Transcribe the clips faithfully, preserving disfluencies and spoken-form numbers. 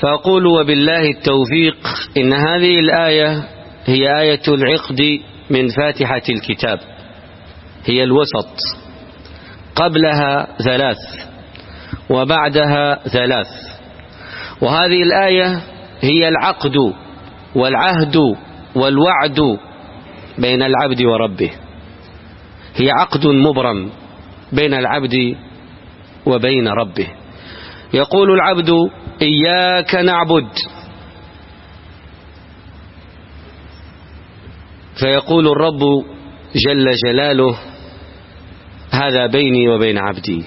فأقول وبالله التوفيق إن هذه الآية هي آية العقد من فاتحة الكتاب، هي الوسط، قبلها ثلاث وبعدها ثلاث، وهذه الآية هي العقد والعهد والوعد بين العبد وربه، هي عقد مبرم بين العبد وبين ربه. يقول العبد إياك نعبد، فيقول الرب جل جلاله هذا بيني وبين عبدي.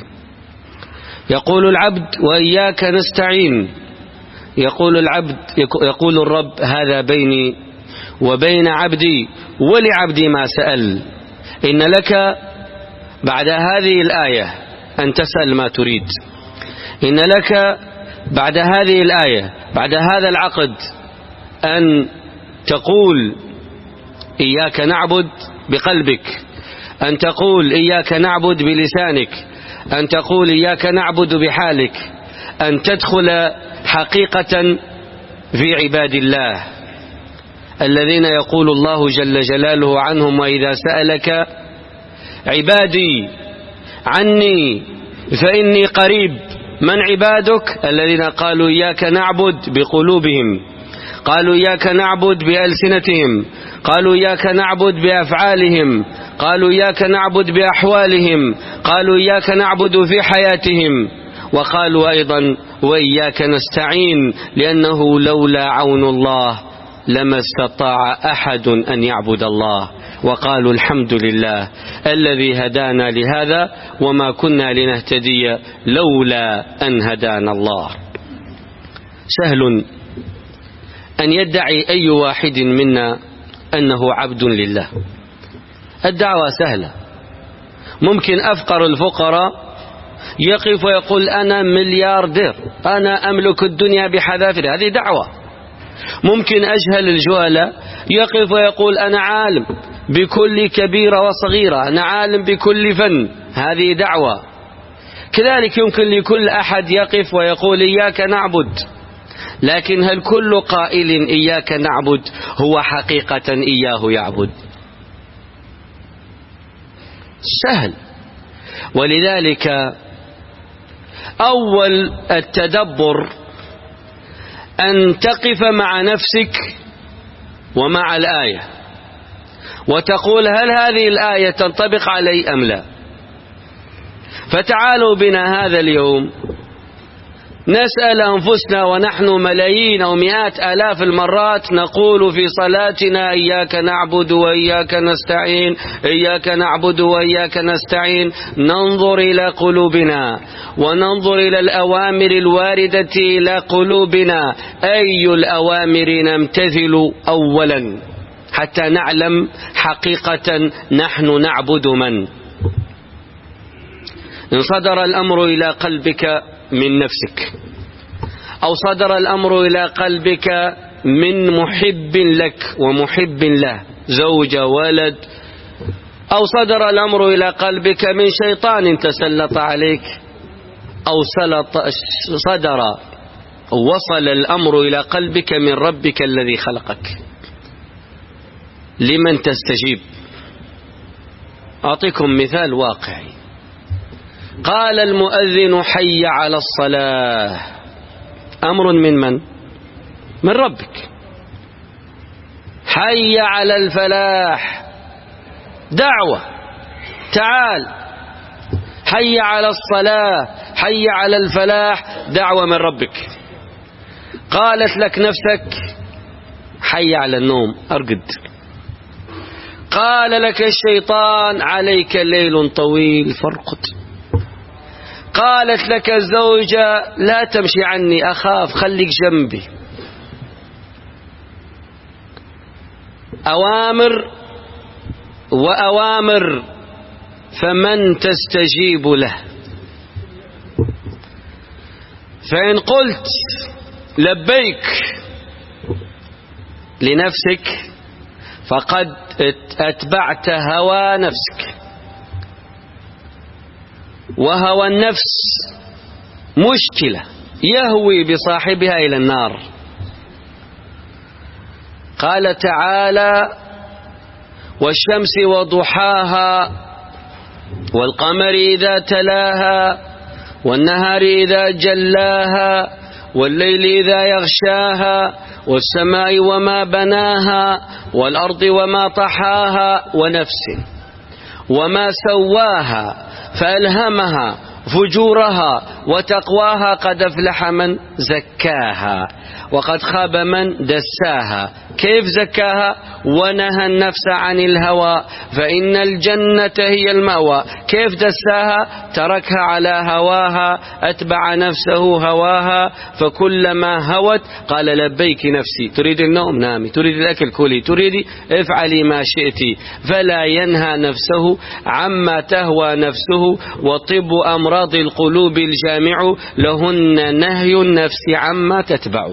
يقول العبد وإياك نستعين، يقول العبد يقول الرب هذا بيني وبين عبدي ولعبدي ما سأل. إن لك بعد هذه الآية أن تسأل ما تريد، إن لك بعد هذه الآية بعد هذا العقد أن تقول إياك نعبد بقلبك، أن تقول إياك نعبد بلسانك، أن تقول إياك نعبد بحالك، أن تدخل حقيقة في عباد الله الذين يقول الله جل جلاله عنهم وإذا سألك عبادي عني فإني قريب. من عبادك؟ الذين قالوا إياك نعبد بقلوبهم، قالوا إياك نعبد بألسنتهم، قالوا إياك نعبد بأفعالهم، قالوا إياك نعبد بأحوالهم، قالوا إياك نعبد في حياتهم، وقالوا أيضا وإياك نستعين، لأنه لولا عون الله لما استطاع أحد أن يعبد الله. وقالوا الحمد لله الذي هدانا لهذا وما كنا لنهتدي لولا أن هدانا الله. سهل أن يدعي أي واحد منا أنه عبد لله، الدعوة سهلة. ممكن أفقر الفقراء يقف ويقول أنا ملياردير، أنا أملك الدنيا بحذافيرها، هذه دعوة. ممكن أجهل الجهلاء يقف ويقول أنا عالم بكل كبيرة وصغيرة، أنا عالم بكل فن، هذه دعوة. كذلك يمكن لكل أحد يقف ويقول إياك نعبد، لكن هل كل قائل إياك نعبد هو حقيقة إياه يعبد؟ سهل. ولذلك أول التدبر أن تقف مع نفسك ومع الآية وتقول هل هذه الآية تنطبق علي أم لا؟ فتعالوا بنا هذا اليوم نسأل أنفسنا ونحن ملايين أو مئات آلاف المرات نقول في صلاتنا إياك نعبد وإياك نستعين، إياك نعبد وإياك نستعين. ننظر إلى قلوبنا وننظر إلى الأوامر الواردة إلى قلوبنا، أي الأوامر نمتثل أولا حتى نعلم حقيقة نحن نعبد من. إن صدر الأمر إلى قلبك من نفسك، أو صدر الأمر إلى قلبك من محب لك ومحب له، زوجة ولد، أو صدر الأمر إلى قلبك من شيطان تسلط عليك، أو صدر وصل الأمر إلى قلبك من ربك الذي خلقك، لمن تستجيب؟ أعطيكم مثال واقعي. قال المؤذن حي على الصلاة، أمر من من؟ من ربك. حي على الفلاح، دعوة، تعال. حي على الصلاة، حي على الفلاح، دعوة من ربك. قالت لك نفسك حي على النوم، أرقد. قال لك الشيطان عليك ليل طويل، فارقد. قالت لك الزوجة لا تمشي عني، أخاف، خليك جنبي. أوامر وأوامر، فمن تستجيب له؟ فإن قلت لبيك لنفسك فقد أتبعت هوى نفسك، وهوى النفس مشكلة يهوي بصاحبها إلى النار. قال تعالى: والشمس وضحاها والقمر إذا تلاها والنهار إذا جلاها والليل إذا يغشاها والسماء وما بناها والأرض وما طحاها ونفس وما سواها فألهمها فجورها وتقواها قد أفلح من زكاها وقد خاب من دساها. كيف زكاها؟ ونهى النفس عن الهوى فإن الجنة هي المأوى. كيف دساها؟ تركها على هواها، أتبع نفسه هواها، فكلما هوت قال لبيك نفسي. تريد النوم نامي، تريد الأكل كلي، تريد افعلي ما شئت. فلا ينهى نفسه عما تهوى نفسه. وطب أمراض القلوب الجامع لهن نهي النفس عما تتبع.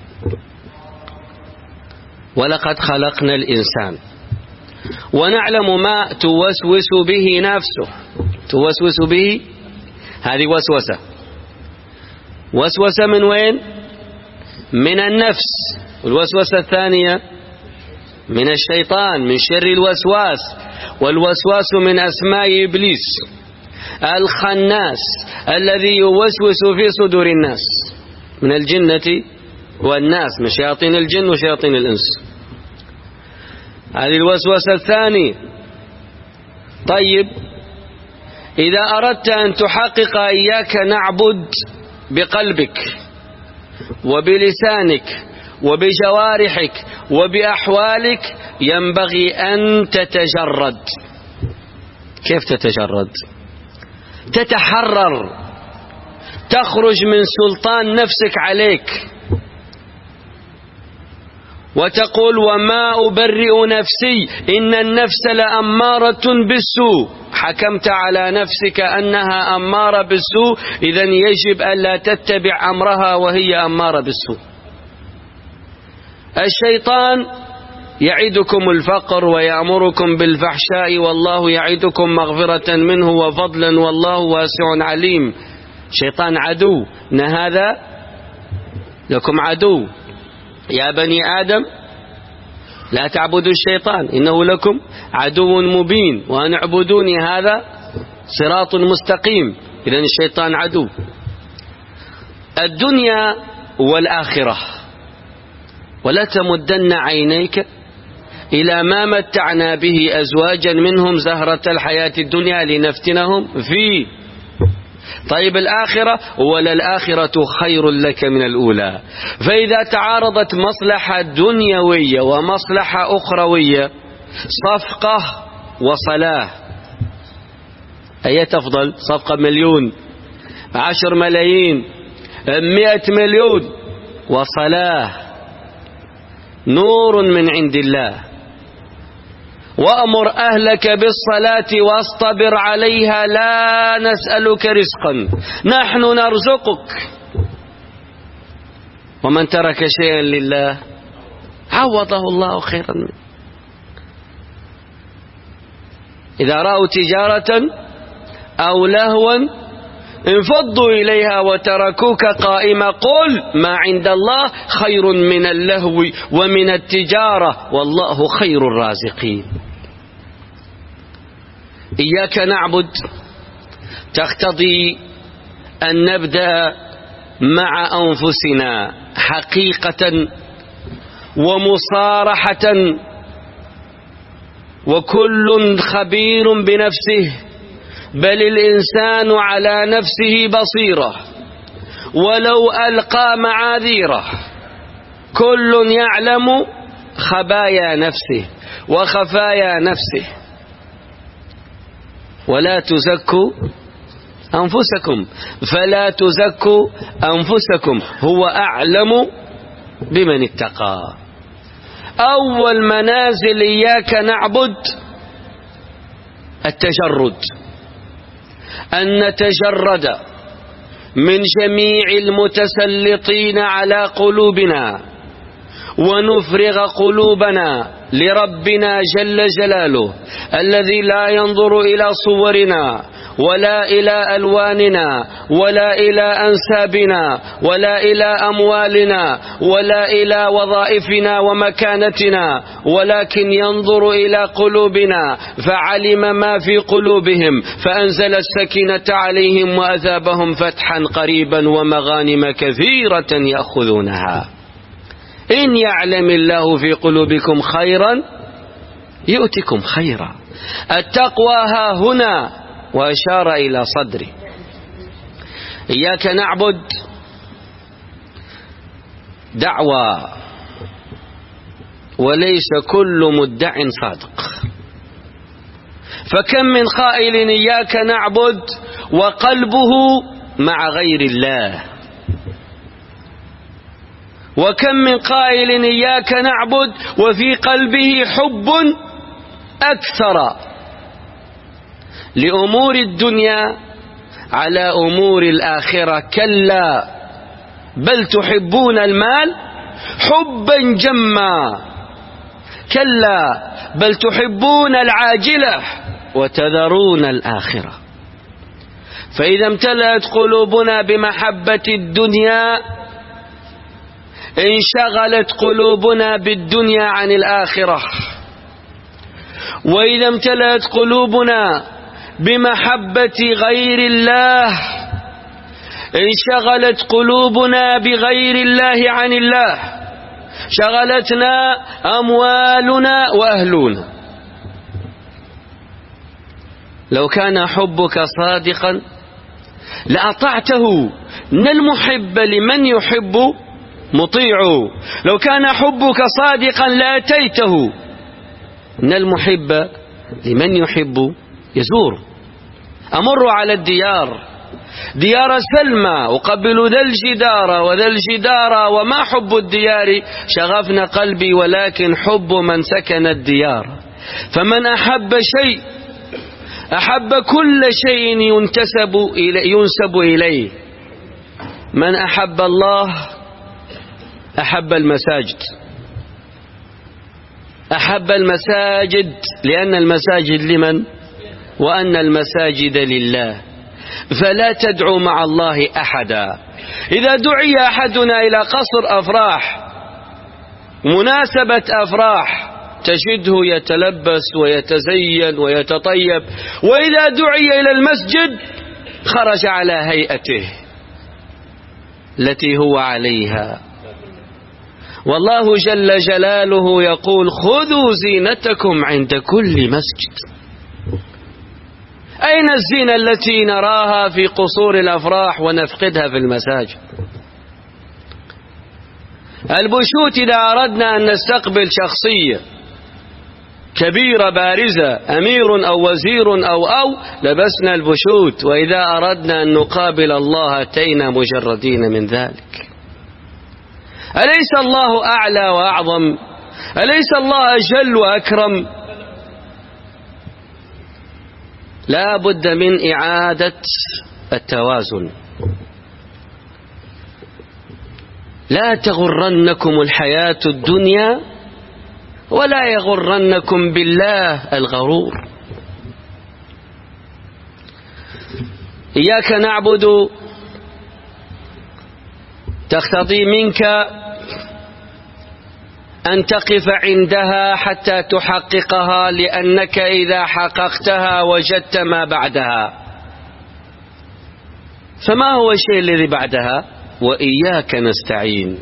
ولقد خلقنا الإنسان ونعلم ما توسوس به نفسه. توسوس به، هذه وسوسة. وسوسة من وين؟ من النفس. والوسوسة الثانية من الشيطان، من شر الوسواس. والوسواس من أسماء إبليس الخناس الذي يوسوس في صدور الناس من الجنة والناس، من شياطين الجن وشياطين الإنس. هذه الوسوسة الثانية. طيب، إذا أردت أن تحقق إياك نعبد بقلبك وبلسانك وبجوارحك وبأحوالك ينبغي أن تتجرد. كيف تتجرد؟ تتحرر، تخرج من سلطان نفسك عليك، وتقول: وما أبرئ نفسي إن النفس لأمارة بالسوء. حكمت على نفسك أنها أمارة بالسوء، إذن يجب ألا تتبع أمرها وهي أمارة بالسوء. الشيطان يعدكم الفقر ويأمركم بالفحشاء والله يعدكم مغفرة منه وفضلا والله واسع عليم. شيطان عدو، إن هذا لكم عدو يا بني آدم لا تعبدوا الشيطان إنه لكم عدو مبين وأن اعبدوني هذا صراط مستقيم. إذن الشيطان عدو. الدنيا والآخرة. ولا تمدن عينيك إلى ما متعنا به أزواجا منهم زهرة الحياة الدنيا لنفتنهم فيه. طيب الآخرة، وللآخرة خير لك من الأولى. فإذا تعارضت مصلحة دنيوية ومصلحة أخروية، صفقة وصلاة، أي تفضل؟ صفقة مليون، عشر ملايين، مئة مليون، وصلاة نور من عند الله. وأمر أهلك بالصلاة واصطبر عليها لا نسألك رزقا نحن نرزقك. ومن ترك شيئا لله عوضه الله خيرا منه. إذا رأوا تجارة أو لهوا انفضوا إليها وتركوك قائمة. قل ما عند الله خير من اللهو ومن التجارة والله خير الرازقين. إياك نعبد تقتضي أن نبدأ مع أنفسنا حقيقة ومصارحة، وكل خبير بنفسه، بل الإنسان على نفسه بصيرة ولو ألقى معاذيره. كل يعلم خبايا نفسه وخفايا نفسه. ولا تزكوا أنفسكم فلا تزكوا أنفسكم هو أعلم بمن اتقى. أول منازل إياك نعبد التجرد، أن نتجرد من جميع المتسلطين على قلوبنا ونفرغ قلوبنا لربنا جل جلاله الذي لا ينظر إلى صورنا ولا إلى ألواننا ولا إلى أنسابنا ولا إلى أموالنا ولا إلى وظائفنا ومكانتنا، ولكن ينظر إلى قلوبنا فعلم ما في قلوبهم فأنزل السكينة عليهم وأثابهم فتحا قريبا ومغانم كثيرة يأخذونها. إن يعلم الله في قلوبكم خيرا يؤتكم خيرا. التقوى ها هنا، وأشار إلى صدري. إياك نعبد دعوى، وليس كل مدع صادق. فكم من قائل إياك نعبد وقلبه مع غير الله، وكم من قائل إياك نعبد وفي قلبه حب أكثر لأمور الدنيا على أمور الآخرة. كلا بل تحبون المال حبا جما، كلا بل تحبون العاجلة وتذرون الآخرة. فإذا امتلأت قلوبنا بمحبة الدنيا انشغلت قلوبنا بالدنيا عن الآخرة، وإذا امتلأت قلوبنا بمحبة غير الله انشغلت قلوبنا بغير الله عن الله، شغلتنا أموالنا وأهلنا. لو كان حبك صادقا لأطعته، إن المحب لمن يحب مطيع. لو كان حبك صادقا لأتيته، إن المحب لمن يحب يزور. أمر على الديار، ديار سلمى، أقبل ذا الجدار وذا الجدار، وما حب الديار شغفنا قلبي ولكن حب من سكن الديار. فمن أحب شيء أحب كل شيء ينتسب إلي ينسب إليه. من أحب الله أحب المساجد، أحب المساجد لأن المساجد لمن؟ وأن المساجد لله، فلا تدعو مع الله أحدا. إذا دعي أحدنا إلى قصر أفراح، مناسبة أفراح، تجده يتلبس ويتزين ويتطيب، وإذا دعي إلى المسجد خرج على هيئته التي هو عليها. والله جل جلاله يقول خذوا زينتكم عند كل مسجد. أين الزينة التي نراها في قصور الأفراح ونفقدها في المساجد؟ البشوت إذا أردنا أن نستقبل شخصية كبيرة بارزة، أمير أو وزير أو أو لبسنا البشوت، وإذا أردنا أن نقابل الله أتينا مجردين من ذلك. أليس الله أعلى وأعظم؟ أليس الله جل وأكرم؟ لا بد من إعادة التوازن. لا تغرنكم الحياة الدنيا ولا يغرنكم بالله الغرور. إياك نعبد تقتضي منك أن تقف عندها حتى تحققها، لأنك إذا حققتها وجدت ما بعدها. فما هو الشيء الذي بعدها؟ وإياك نستعين.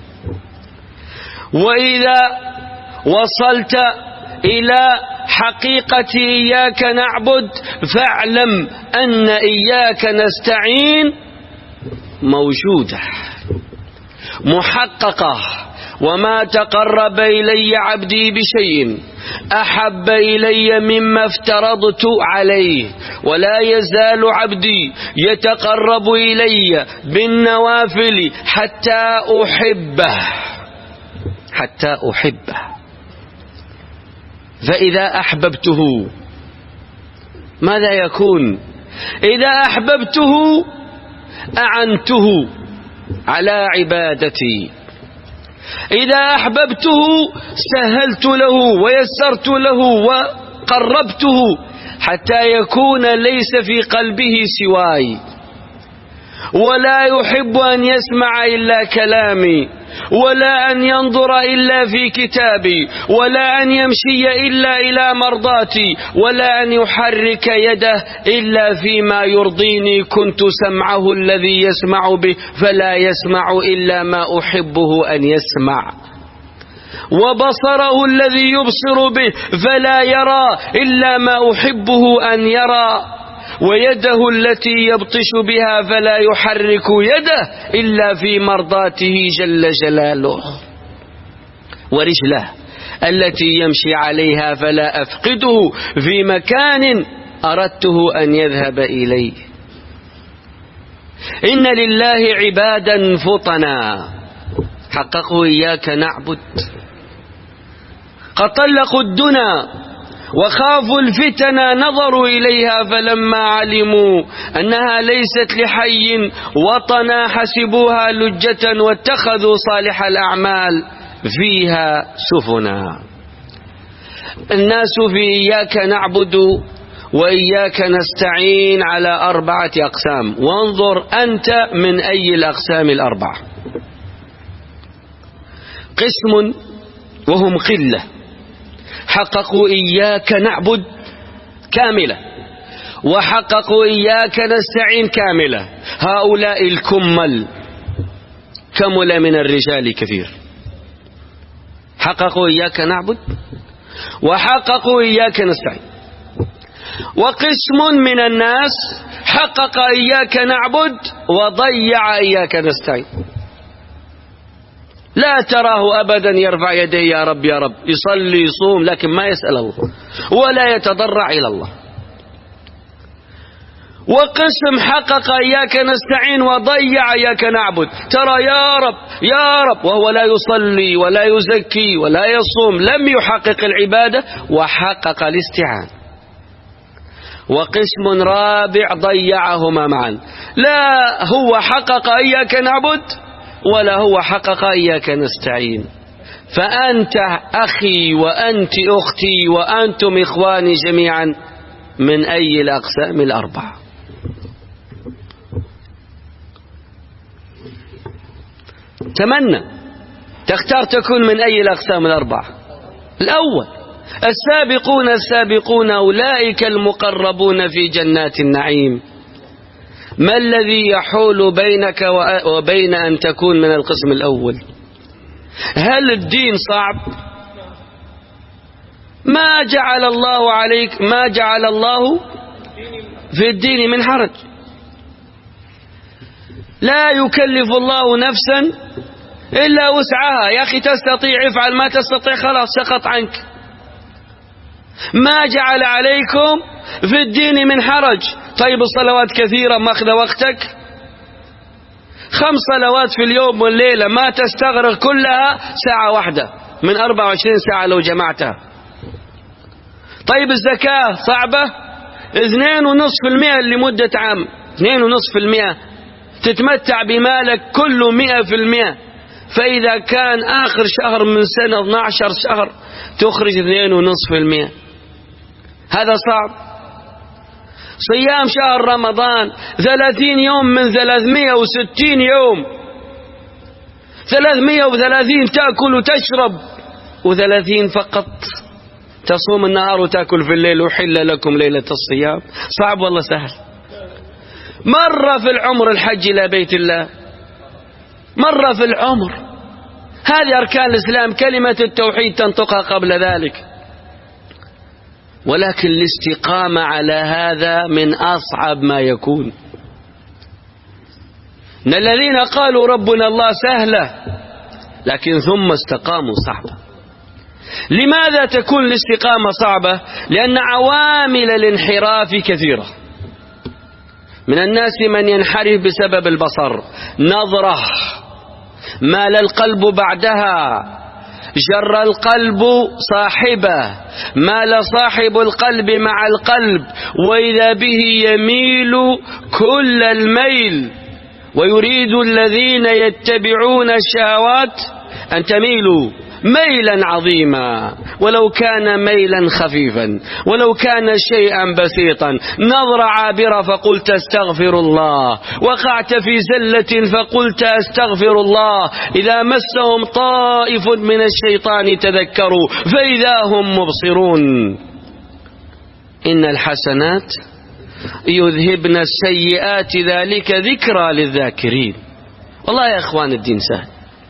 وإذا وصلت إلى حقيقة إياك نعبد فاعلم أن إياك نستعين موجودة محققة. وما تقرب إلي عبدي بشيء أحب إلي مما افترضت عليه، ولا يزال عبدي يتقرب إلي بالنوافل حتى أحبه حتى أحبه. فإذا أحببته ماذا يكون؟ إذا أحببته أعنته على عبادتي، إذا أحببته سهلت له ويسرت له وقربته حتى يكون ليس في قلبه سواي، ولا يحب أن يسمع إلا كلامي، ولا أن ينظر إلا في كتابي، ولا أن يمشي إلا إلى مرضاتي، ولا أن يحرك يده إلا فيما يرضيني. كنت سمعه الذي يسمع به فلا يسمع إلا ما أحبه أن يسمع، وبصره الذي يبصر به فلا يرى إلا ما أحبه أن يرى، ويده التي يبطش بها فلا يحرك يده إلا في مرضاته جل جلاله، ورجله التي يمشي عليها فلا أفقده في مكان أردته أن يذهب إليه. إن لله عبادا فطنا حققوا إياك نعبد، قد طلقوا الدنا وخافوا الفتن، نظروا إليها فلما علموا أنها ليست لحي وطنا حسبوها لجة واتخذوا صالح الأعمال فيها سفنا. الناس في إياك نعبد وإياك نستعين على أربعة أقسام، وانظر أنت من أي الأقسام الأربعة. قسم وهم قلة حققوا إياك نعبد كاملة، وحققوا إياك نستعين كاملة. هؤلاء الكمل كمل من الرجال كثير، حققوا إياك نعبد وحققوا إياك نستعين. وقسم من الناس حقق إياك نعبد وضيع إياك نستعين، لا تراه أبدا يرفع يديه يا رب يا رب، يصلي يصوم لكن ما يسأل الله ولا يتضرع إلى الله. وقسم حقق إياك نستعين وضيع إياك نعبد، ترى يا رب يا رب وهو لا يصلي ولا يزكي ولا يصوم، لم يحقق العبادة وحقق الاستعانة. وقسم رابع ضيعهما معا، لا هو حقق إياك نعبد ولا هو حقق إياك نستعين. فأنت أخي وأنت أختي وأنتم إخواني جميعا من أي الأقسام الأربعة؟ تمنى تختار تكون من أي الأقسام الأربعة. الأول السابقون السابقون أولئك المقربون في جنات النعيم. ما الذي يحول بينك وبين أن تكون من القسم الأول؟ هل الدين صعب؟ ما جعل الله عليك ما جعل الله في الدين من حرج، لا يكلف الله نفسا إلا وسعها. يا أخي تستطيع افعل، ما تستطيع خلاص سقط عنك. ما جعل عليكم في الدين من حرج. طيب الصلوات كثيرة ماخذ وقتك، خمس صلوات في اليوم والليلة ما تستغرق كلها ساعة واحدة من أربعة وعشرين ساعة لو جمعتها. طيب الزكاة صعبة، اثنين ونصف في المئة لمدة عام، اثنين ونصف في المئة تتمتع بمالك كله مئة في المئة. فإذا كان آخر شهر من سنة اثني عشر شهر تخرج اثنين ونصف في المئة، هذا صعب. صيام شهر رمضان ثلاثين يوم من ثلاثمئة وستين يوم، ثلاثمئة وثلاثين تأكل وتشرب، وثلاثين فقط تصوم النهار وتأكل في الليل. وحل لكم ليلة الصيام. صعب والله سهل؟ مرة في العمر الحج إلى بيت الله، مرة في العمر. هذه أركان الإسلام، كلمة التوحيد تنطقها قبل ذلك. ولكن الاستقامة على هذا من أصعب ما يكون. إن الذين قالوا ربنا الله سهلة، لكن ثم استقاموا صعبة. لماذا تكون الاستقامة صعبة؟ لأن عوامل الانحراف كثيرة. من الناس من ينحرف بسبب البصر، نظرة مال القلب بعدها، جر القلب صاحبه، مال صاحب القلب مع القلب، وإذا به يميل كل الميل. ويريد الذين يتبعون الشهوات أن تميلوا ميلا عظيما، ولو كان ميلا خفيفا، ولو كان شيئا بسيطا، نظرة عابرة فقلت استغفر الله، وقعت في زلة فقلت استغفر الله، إذا مسهم طائف من الشيطان تذكروا فإذا هم مبصرون. إن الحسنات يذهبن السيئات ذلك ذكرى للذاكرين. والله يا إخوان الدين سهل،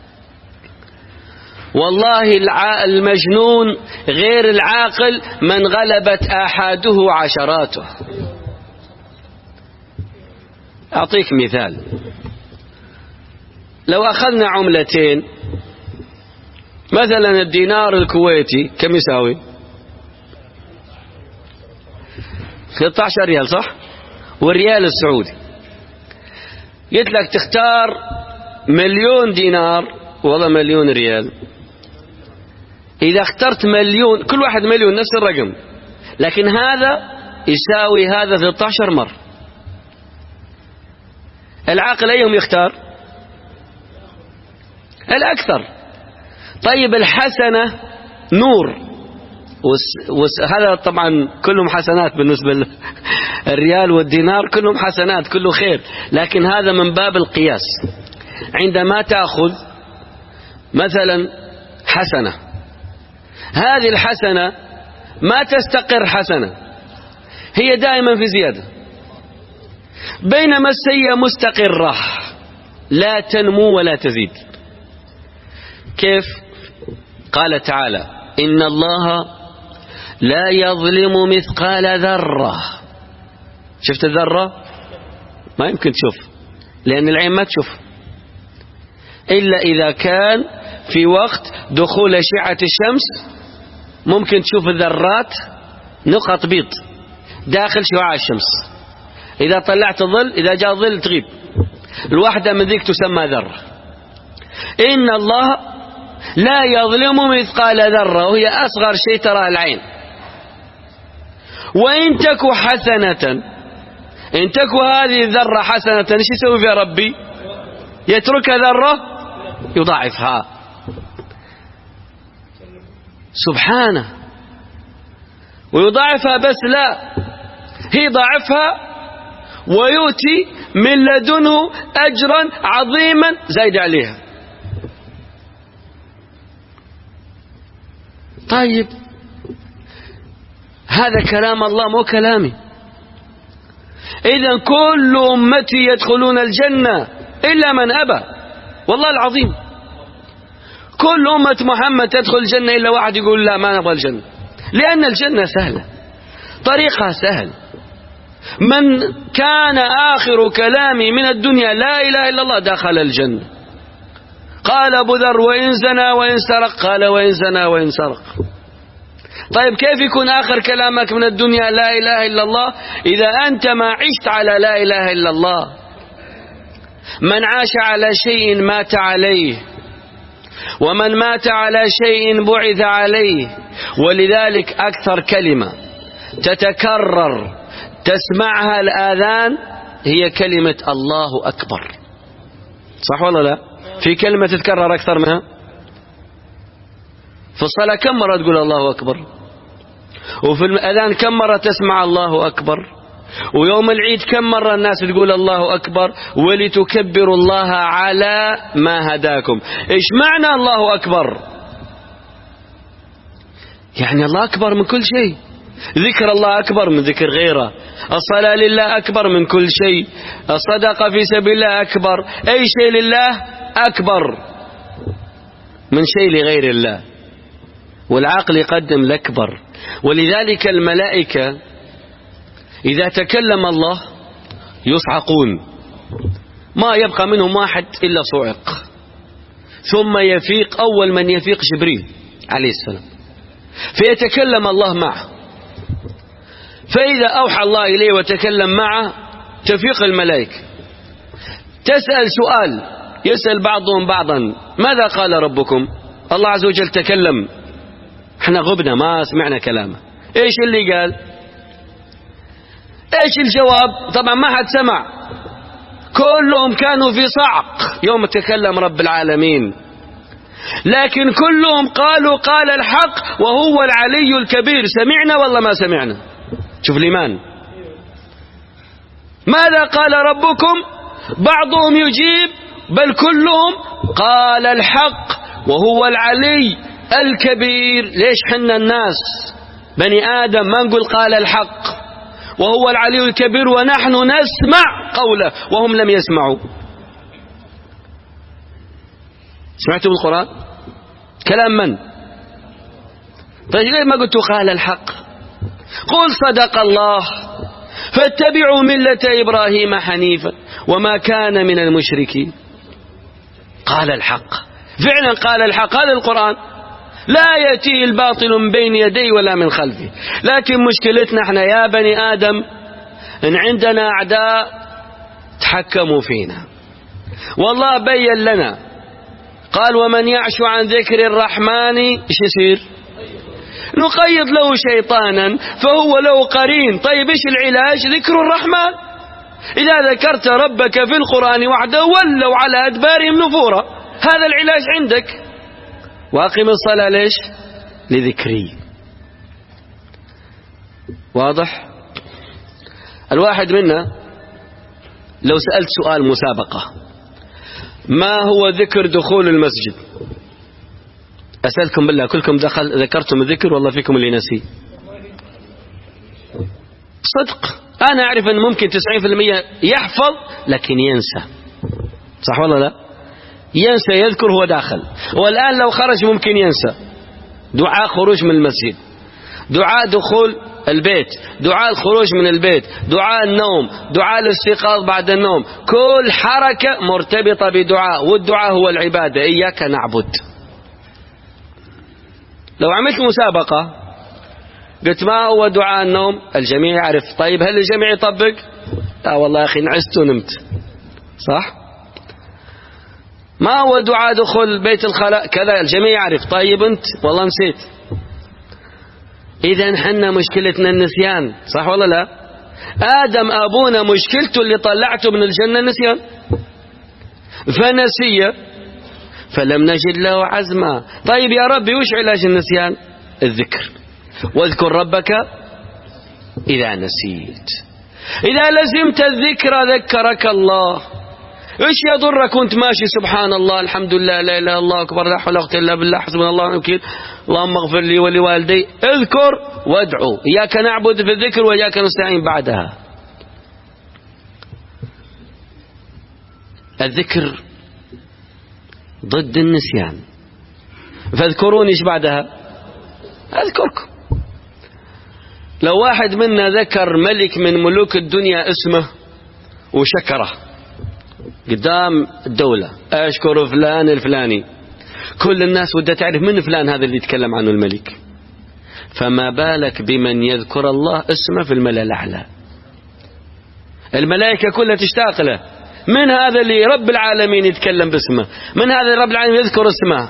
والله المجنون غير العاقل من غلبت آحاده عشراته. أعطيك مثال، لو أخذنا عملتين، مثلا الدينار الكويتي كم يساوي؟ ستة عشر ريال صح؟ والريال السعودي، قلت لك تختار مليون دينار والله مليون ريال. إذا اخترت مليون، كل واحد مليون نفس الرقم، لكن هذا يساوي هذا ثلاثة عشر مرة. العاقل أيهم يختار؟ الأكثر. طيب الحسنة نور، وس وس هذا طبعا كلهم حسنات بالنسبة للريال والدينار، كلهم حسنات كله خير، لكن هذا من باب القياس. عندما تأخذ مثلا حسنة، هذه الحسنة ما تستقر حسنة، هي دائما في زيادة، بينما السيئة مستقرة لا تنمو ولا تزيد. كيف؟ قال تعالى إن الله لا يظلم مثقال ذرة. شفت الذرة؟ ما يمكن تشوف، لأن العين ما تشوف إلا إذا كان في وقت دخول أشعة الشمس، ممكن تشوف الذرات نقط بيض داخل شعاع الشمس. إذا طلعت ظل، إذا جاء ظل تغيب، الواحدة من ذيك تسمى ذرة. إن الله لا يظلم مثقال ذرة، وهي أصغر شيء ترى العين. وإن تك حسنة، إن تك هذه الذرة حسنة، إيش يسوي فيها ربي؟ يتركها ذرة يضاعفها سبحانه، ويضاعفها. بس لا، هي ضاعفها ويؤتي من لدنه أجرا عظيما زايد عليها. طيب هذا كلام الله مو كلامي. إذن كل أمتي يدخلون الجنة إلا من أبى، والله العظيم كل أمة محمد تدخل الجنة إلا واحد يقول لا ما نبغى الجنة، لأن الجنة سهلة، طريقها سهل. من كان آخر كلامي من الدنيا لا إله إلا الله دخل الجنة. قال أبو ذر وإن زنى وإن سرق، قال وإن زنى وإن سرق. طيب كيف يكون آخر كلامك من الدنيا لا إله إلا الله إذا أنت ما عشت على لا إله إلا الله؟ من عاش على شيء مات عليه، ومن مات على شيء بعث عليه. ولذلك أكثر كلمة تتكرر تسمعها الآذان هي كلمة الله أكبر، صح ولا لا؟ في كلمة تتكرر أكثر منها؟ في الصلاة كم مرة تقول الله أكبر؟ وفي الأذان كم مرة تسمع الله أكبر؟ ويوم العيد كم مرة الناس تقول الله أكبر؟ ولتكبروا الله على ما هداكم. إيش معنى الله أكبر؟ يعني الله أكبر من كل شيء. ذكر الله أكبر من ذكر غيره، الصلاة لله أكبر من كل شيء، الصدقة في سبيل الله أكبر، أي شيء لله أكبر من شيء لغير الله، والعقل يقدم الأكبر. ولذلك الملائكة إذا تكلم الله يصعقون، ما يبقى منهم واحد إلا صعق، ثم يفيق. أول من يفيق جبريل عليه السلام، فيتكلم الله معه، فإذا أوحى الله إليه وتكلم معه تفيق الملائكة، تسأل سؤال، يسأل بعضهم بعضا ماذا قال ربكم؟ الله عز وجل تكلم، احنا غبنا ما سمعنا كلامه، ايش اللي قال؟ ايش الجواب؟ طبعا ما حد سمع، كلهم كانوا في صعق يوم تكلم رب العالمين. لكن كلهم قالوا قال الحق وهو العلي الكبير. سمعنا والله ما سمعنا؟ شوف الإيمان. ماذا قال ربكم؟ بعضهم يجيب بل كلهم قال الحق وهو العلي الكبير. ليش حنا الناس بني آدم ما نقول قال الحق وهو العلي الكبير ونحن نسمع قوله وهم لم يسمعوا؟ سمعتوا بالقرآن كلام من؟ طيب ليه ما قلتوا قال الحق؟ قل صدق الله فاتبعوا ملة إبراهيم حنيفا وما كان من المشركين. قال الحق فعلا، قال الحق. هذا القرآن لا يأتيه الباطل من بين يديه ولا من خلفه. لكن مشكلتنا احنا يا بني آدم ان عندنا أعداء تحكموا فينا. والله بين لنا قال ومن يعش عن ذكر الرحمن ايش يصير؟ نقيض له شيطانا فهو له قرين. طيب ايش العلاج؟ ذكر الرحمن. إذا ذكرت ربك في القرآن وحده ولوا على أدبارهم نفورا. هذا العلاج عندك. وأقم الصلاة ليش؟ لذكري. واضح؟ الواحد منا لو سألت سؤال مسابقة ما هو ذكر دخول المسجد؟ أسألكم بالله كلكم دخل ذكرتم الذكر والله فيكم اللي نسي؟ صدق أنا أعرف أن ممكن تسعين بالمئة يحفظ لكن ينسى. صح ولا لا؟ ينسى يذكر هو داخل. والآن لو خرج ممكن ينسى. دعاء خروج من المسجد، دعاء دخول البيت، دعاء الخروج من البيت، دعاء النوم، دعاء الاستيقاظ بعد النوم، كل حركة مرتبطة بدعاء. والدعاء هو العبادة. إياك نعبد. لو عملت مسابقة قلت ما هو دعاء النوم؟ الجميع يعرف. طيب هل الجميع يطبق؟ لا والله يا أخي نعست ونمت. صح؟ ما هو دعاء دخول بيت الخلاء؟ كذا الجميع يعرف. طيب أنت والله نسيت. إذا حنا مشكلتنا النسيان. صح ولا لا؟ آدم أبونا مشكلته اللي طلعته من الجنة النسيان، فنسي فلم نجد له عزما. طيب يا ربي وش علاج النسيان؟ الذكر. واذكر ربك إذا نسيت. إذا لزمت الذكر ذكرك الله. إيش يضرك وانت ماشي سبحان الله الحمد لله لا إله إلا الله أكبر لا حول ولا قوة إلا بالله حسبنا الله ونعم الوكيل اللهم اغفر لي ولوالدي. اذكر وادعو. إياك نعبد في الذكر وإياك نستعين بعدها. الذكر ضد النسيان. فاذكروني ايش بعدها؟ أذكركم. لو واحد منا ذكر ملك من ملوك الدنيا اسمه وشكره قدام الدولة، أشكر فلان الفلاني، كل الناس ودها تعرف من فلان هذا اللي يتكلم عنه الملك، فما بالك بمن يذكر الله اسمه في الملأ الأعلى؟ الملائكة كلها تشتاق له. من هذا اللي رب العالمين يتكلم باسمه؟ من هذا اللي رب العالمين يذكر اسمه؟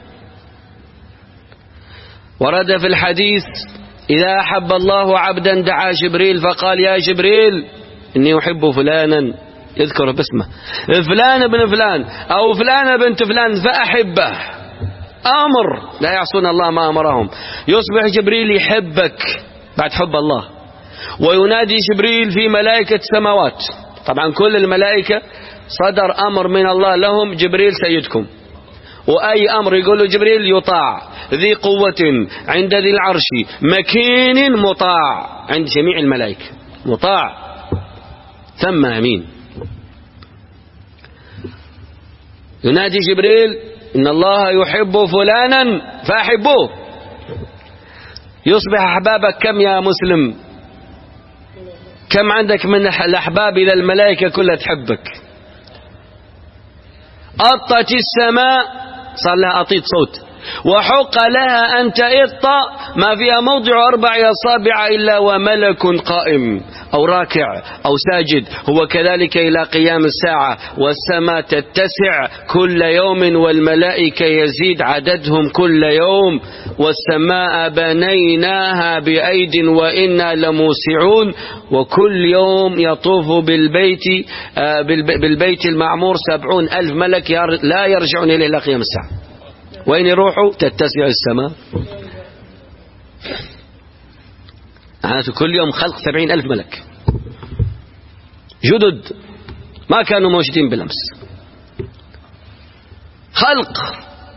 ورد في الحديث إذا أحب الله عبدا دعا جبريل فقال يا جبريل إني أحب فلانا، يذكر باسمه، فلان ابن فلان أو فلان بنت فلان فأحبه. أمر لا يعصون الله ما أمرهم. يصبح جبريل يحبك بعد حب الله، وينادي جبريل في ملائكة السماوات. طبعا كل الملائكة صدر أمر من الله لهم جبريل سيدكم، وأي أمر يقول جبريل يطاع، ذي قوة عند ذي العرش مكين مطاع عند جميع الملائكة، مطاع ثم أمين. ينادي جبريل إن الله يحب فلانا فأحبوه. يصبح أحبابك كم يا مسلم؟ كم عندك من الأحباب إلى الملائكة كلها تحبك؟ أطت السماء صار لها أطيت صوت، وحق لها أن تئط ما فيها موضع أربع أصابع إلا وملك قائم أو راكع أو ساجد، هو كذلك إلى قيام الساعة. والسماء تتسع كل يوم والملائكة يزيد عددهم كل يوم. والسماء بنيناها بأيد وإنا لموسعون. وكل يوم يطوف بالبيت بالبيت المعمور سبعون ألف ملك لا يرجعون إليه إلى قيام الساعة. وين يروحوا؟ تتسع السماء. معناته كل يوم خلق سبعين ألف ملك جدد ما كانوا موجودين بالأمس. خلق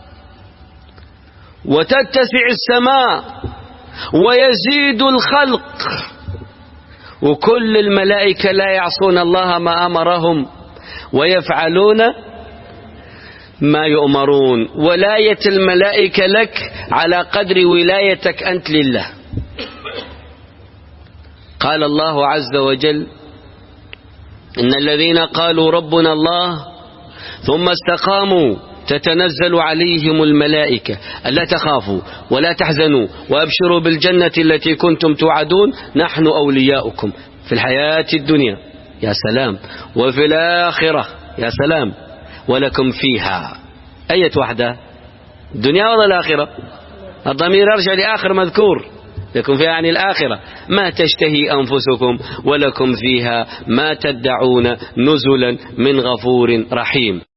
وتتسع السماء ويزيد الخلق، وكل الملائكة لا يعصون الله ما أمرهم ويفعلون ما يؤمرون. ولاية الملائكة لك على قدر ولايتك أنت لله. قال الله عز وجل: إن الذين قالوا ربنا الله ثم استقاموا تتنزل عليهم الملائكة ألا تخافوا ولا تحزنوا وأبشروا بالجنة التي كنتم توعدون نحن أولياؤكم في الحياة الدنيا يا سلام وفي الآخرة يا سلام ولكم فيها. أية وحدة؟ الدنيا ولا الآخرة؟ الضمير يرجع لآخر مذكور، لكم فيها يعني الآخرة. ما تشتهي أنفسكم ولكم فيها ما تدعون نزلا من غفور رحيم.